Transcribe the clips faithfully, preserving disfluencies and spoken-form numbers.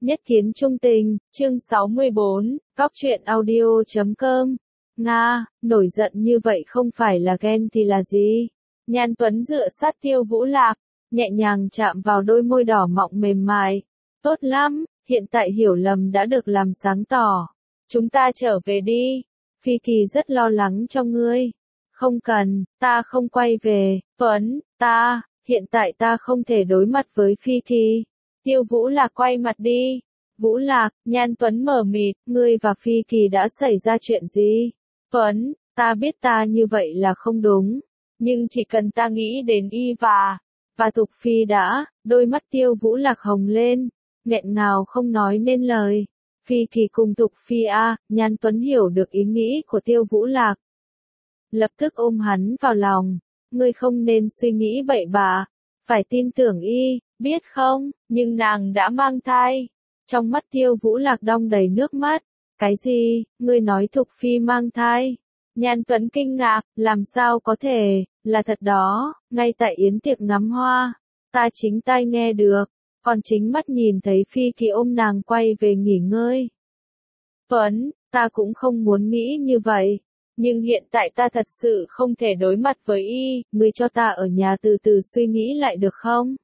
Nhất kiến trung tình, chương sáu mươi bốn, Cóc truyện audio chấm com. Nga, nổi giận như vậy không phải là ghen thì là gì? Nhan Tuấn dựa sát Tiêu Vũ Lạc, nhẹ nhàng chạm vào đôi môi đỏ mọng mềm mại. Tốt lắm, hiện tại hiểu lầm đã được làm sáng tỏ. Chúng ta trở về đi. Phi Kỳ rất lo lắng cho ngươi. Không cần, ta không quay về. Tuấn, ta, hiện tại ta không thể đối mặt với Phi Kỳ. Tiêu Vũ Lạc quay mặt đi. Vũ Lạc, Nhan Tuấn mở mịt, ngươi và Phi Kỳ đã xảy ra chuyện gì? Tuấn, ta biết ta như vậy là không đúng. Nhưng chỉ cần ta nghĩ đến y và, và Thục Phi đã, đôi mắt Tiêu Vũ Lạc hồng lên, nghẹn ngào không nói nên lời. Phi Kỳ cùng Thục Phi a, Nhan Tuấn hiểu được ý nghĩ của Tiêu Vũ Lạc. Lập tức ôm hắn vào lòng, ngươi không nên suy nghĩ bậy bạ, phải tin tưởng y, biết không, nhưng nàng đã mang thai. Trong mắt Tiêu Vũ Lạc đong đầy nước mắt. Cái gì, ngươi nói Thục Phi mang thai? Nhan Tuấn kinh ngạc, làm sao có thể, là thật đó, ngay tại yến tiệc ngắm hoa, ta chính tai nghe được, còn chính mắt nhìn thấy Phi Kỳ ôm nàng quay về nghỉ ngơi. Tuấn, ta cũng không muốn nghĩ như vậy, nhưng hiện tại ta thật sự không thể đối mặt với y, ngươi cho ta ở nhà từ từ suy nghĩ lại được không?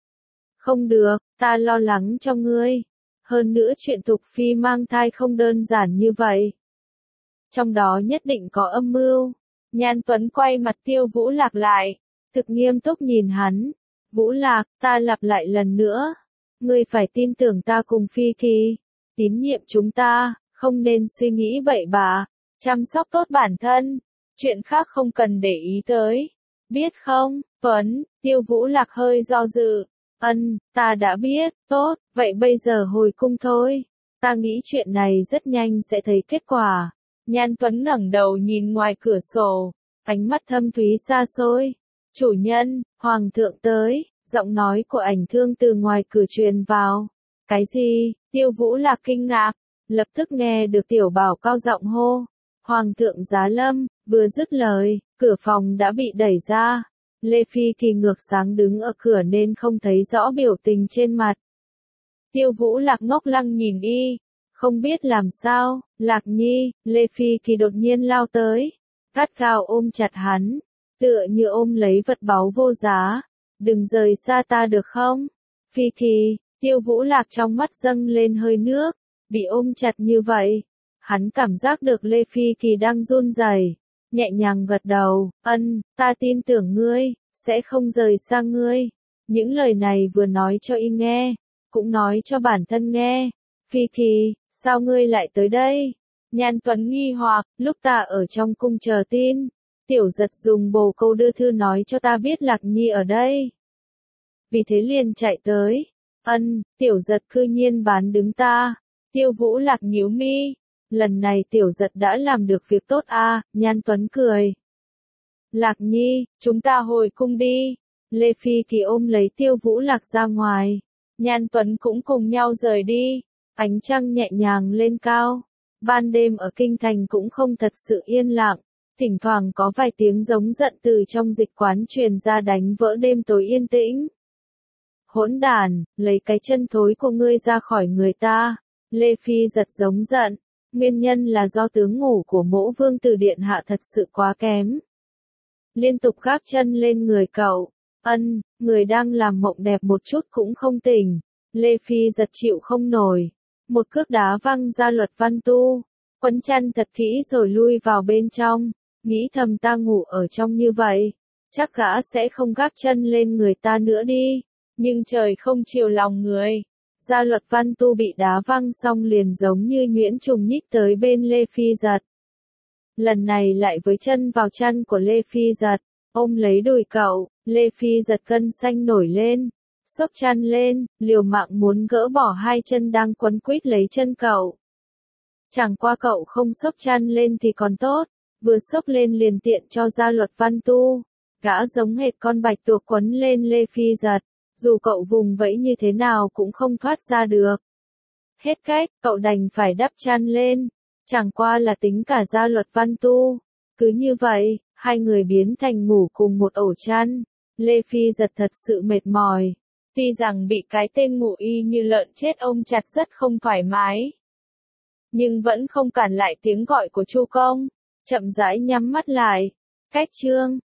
Không được, ta lo lắng cho ngươi. Hơn nữa chuyện Thục Phi mang thai không đơn giản như vậy. Trong đó nhất định có âm mưu. Nhan Tuấn quay mặt Tiêu Vũ Lạc lại, thực nghiêm túc nhìn hắn. Vũ Lạc, ta lặp lại lần nữa. Ngươi phải tin tưởng ta cùng Phi Kỳ. Tín nhiệm chúng ta, không nên suy nghĩ bậy bạ. Chăm sóc tốt bản thân. Chuyện khác không cần để ý tới. Biết không, Tuấn, Tiêu Vũ Lạc hơi do dự. Ân, ta đã biết, tốt, vậy bây giờ hồi cung thôi. Ta nghĩ chuyện này rất nhanh sẽ thấy kết quả. Nhan Tuấn ngẩng đầu nhìn ngoài cửa sổ, ánh mắt thâm thúy xa xôi. Chủ nhân, Hoàng thượng tới, giọng nói của Ảnh Thương từ ngoài cửa truyền vào. Cái gì? Tiêu Vũ Lạc kinh ngạc, lập tức nghe được Tiểu Bảo cao giọng hô. Hoàng thượng giá lâm, vừa dứt lời, cửa phòng đã bị đẩy ra. Lê Phi Kỳ ngược sáng đứng ở cửa nên không thấy rõ biểu tình trên mặt. Tiêu Vũ Lạc ngốc lăng nhìn y, không biết làm sao. Lạc Nhi, Lê Phi Kỳ đột nhiên lao tới, gắt gao ôm chặt hắn, tựa như ôm lấy vật báu vô giá. Đừng rời xa ta được không? Phi Kỳ, Tiêu Vũ Lạc trong mắt dâng lên hơi nước, bị ôm chặt như vậy. Hắn cảm giác được Lê Phi Kỳ đang run rẩy. Nhẹ nhàng gật đầu, ân, ta tin tưởng ngươi, sẽ không rời xa ngươi. Những lời này vừa nói cho y nghe, cũng nói cho bản thân nghe. Phi Kỳ, sao ngươi lại tới đây? Nhan Tuấn nghi hoặc, lúc ta ở trong cung chờ tin, Tiểu Giật dùng bồ câu đưa thư nói cho ta biết Lạc Nhi ở đây. Vì thế liền chạy tới. Ân, Tiểu Giật cư nhiên bán đứng ta. Tiêu Vũ Lạc nhíu mi. Lần này Tiểu Giật đã làm được việc tốt a, à, Nhan Tuấn cười. Lạc Nhi, chúng ta hồi cung đi. Lê Phi Kỳ ôm lấy Tiêu Vũ Lạc ra ngoài. Nhan Tuấn cũng cùng nhau rời đi. Ánh trăng nhẹ nhàng lên cao. Ban đêm ở kinh thành cũng không thật sự yên lặng. Thỉnh thoảng có vài tiếng giống giận từ trong dịch quán truyền ra đánh vỡ đêm tối yên tĩnh. Hỗn đàn, lấy cái chân thối của ngươi ra khỏi người ta. Lê Phi giật giống giận. Nguyên nhân là do tướng ngủ của Mỗ Vương Tử Điện Hạ thật sự quá kém. Liên tục gác chân lên người cậu. Ân, người đang làm mộng đẹp một chút cũng không tỉnh. Lê Phi giật chịu không nổi. Một cước đá văng ra Luật Văn Tu. Quấn chăn thật kỹ rồi lui vào bên trong. Nghĩ thầm ta ngủ ở trong như vậy. Chắc gã sẽ không gác chân lên người ta nữa đi. Nhưng trời không chiều lòng người. Gia Luật Văn Tu bị đá văng xong liền giống như nhuyễn trùng nhích tới bên Lê Phi giật. Lần này lại với chân vào chăn của Lê Phi giật, ôm lấy đùi cậu. Lê Phi giật cân xanh nổi lên, xốc chăn lên, liều mạng muốn gỡ bỏ hai chân đang quấn quýt lấy chân cậu. Chẳng qua cậu không xốc chăn lên thì còn tốt, vừa xốc lên liền tiện cho Gia Luật Văn Tu. Gã giống hệt con bạch tuộc quấn lên Lê Phi giật. Dù cậu vùng vẫy như thế nào cũng không thoát ra được. Hết cách, cậu đành phải đắp chăn lên. Chẳng qua là tính cả Gia Luật Văn Tu. Cứ như vậy, hai người biến thành ngủ cùng một ổ chăn. Lê Phi giật thật sự mệt mỏi. Tuy rằng bị cái tên ngủ y như lợn chết ôm chặt rất không thoải mái, nhưng vẫn không cản lại tiếng gọi của Chu Công, chậm rãi nhắm mắt lại. Cách chương